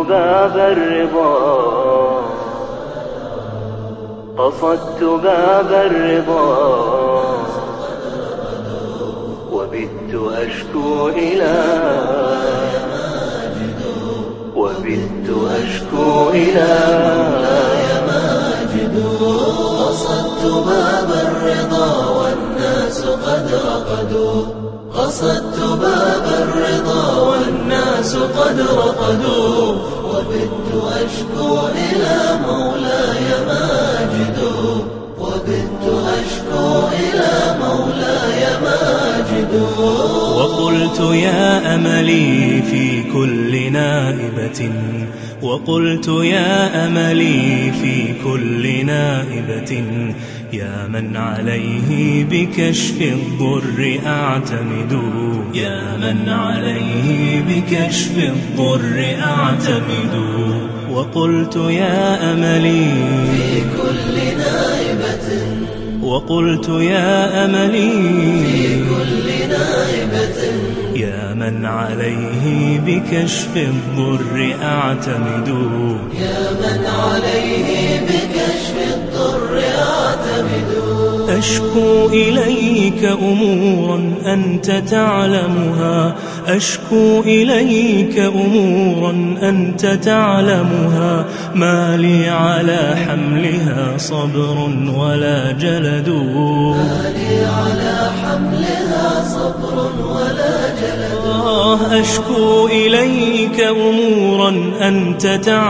باب الرضا قصدت باب الرضا وبت أشكو إلى قصدت باب الرضا والناس قد رقدوا قصدت باب الرضا والناس قد رقدوا وبت أشكو إلى مولاي ماجد وبت أشكو إلى مولاي ماجد وقلت يا أملي في كل نائبة وقلت يا أملي في كل نائبة يا من عليه بكشف الضر أعتمد يا من عليه بكشف الضر أعتمد وقلت يا أملي في كل نائبة وقلت يا أملي في كل نائبة يا من عليه بكشف الضر أعتمد يا من عليه بكشف الضر أعتمد أشكو إليك أمورا أنت تعلمها أشكو إليك أمورا أنت تعلمها ما لي على حملها صبر ولا جلد ما لي على حملها صبر ولا جلد أشكو إليك أمورا أنت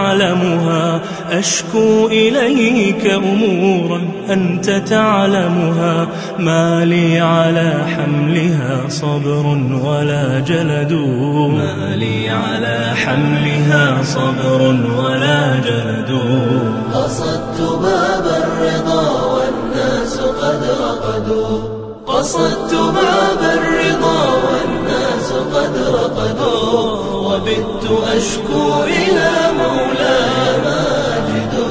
تعلمها أشكو إليك أمورا أنت تعلمها ما لي على حملها صبر ولا جلد ما لي على حملها صبر ولا جلد قصدت باب الرضا والناس قد رقدوا قصدت باب الرضا والناس قد رقدوا وبت أشكو إلى مولاي ماجد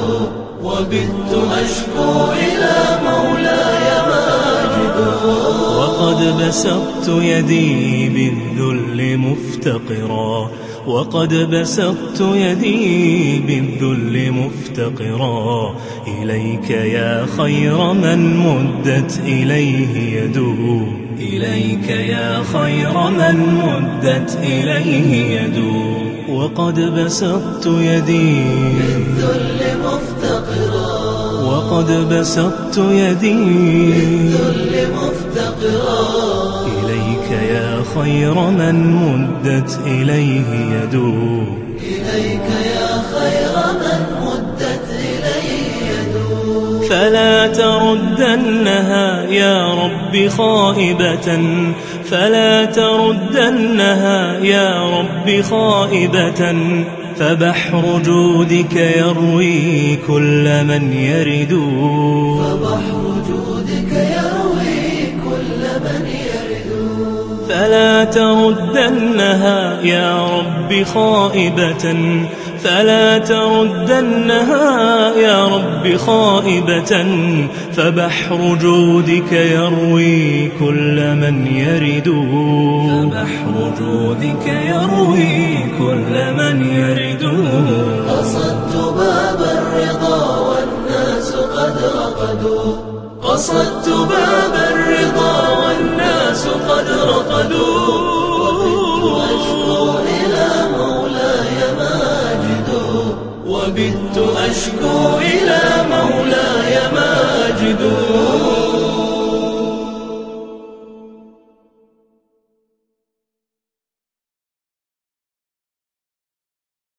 وبت أشكو إلى مولاي ماجد وقد بسطت يدي بالذل مفتقرا وقد بسطت يدي بالذل مفتقرا إليك يا خير من مدت إليه يده إليك يا خير من مدت إليه يده وقد بسطت يدي بالذل مفتقرا وقد بسطت يدي بالذل مفتقرا إليك يا خير من مدت إليه يده إليك يا خير من مدت إليه يده فلا تردنها يا رب خائبة فلا تردنها يا رب خائبة فبحر جودك يروي كل من يرد فبحر جودك يروي كل من يرد فلا تردنها يا رب خائبة فلا تردنها يا رب خائبة فبحر جودك يروي كل من يرد فبحر جودك يروي كل من يرد قصدت باب الرضا والناس قد رقدوا قصدت باب الرضا والناس قد رقدوا وبت أشكو إلى مولاي ماجد وبت أشكو إلى مولاي ماجد